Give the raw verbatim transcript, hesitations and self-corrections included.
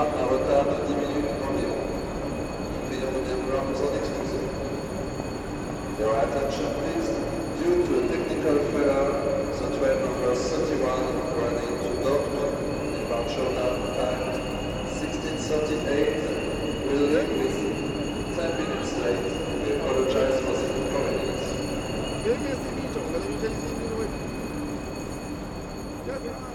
aura un retard de dix minutes environ. Nous prions de bien vouloir nous en excuser. Your attention please. Due to a technical failure, the train number thirty-one running to Dortmund, departure time sixteen thirty-eight, will leave with ten minutes late. We apologize for the inconvenience. Verga esse vídeo, galera, já dizia que não vai.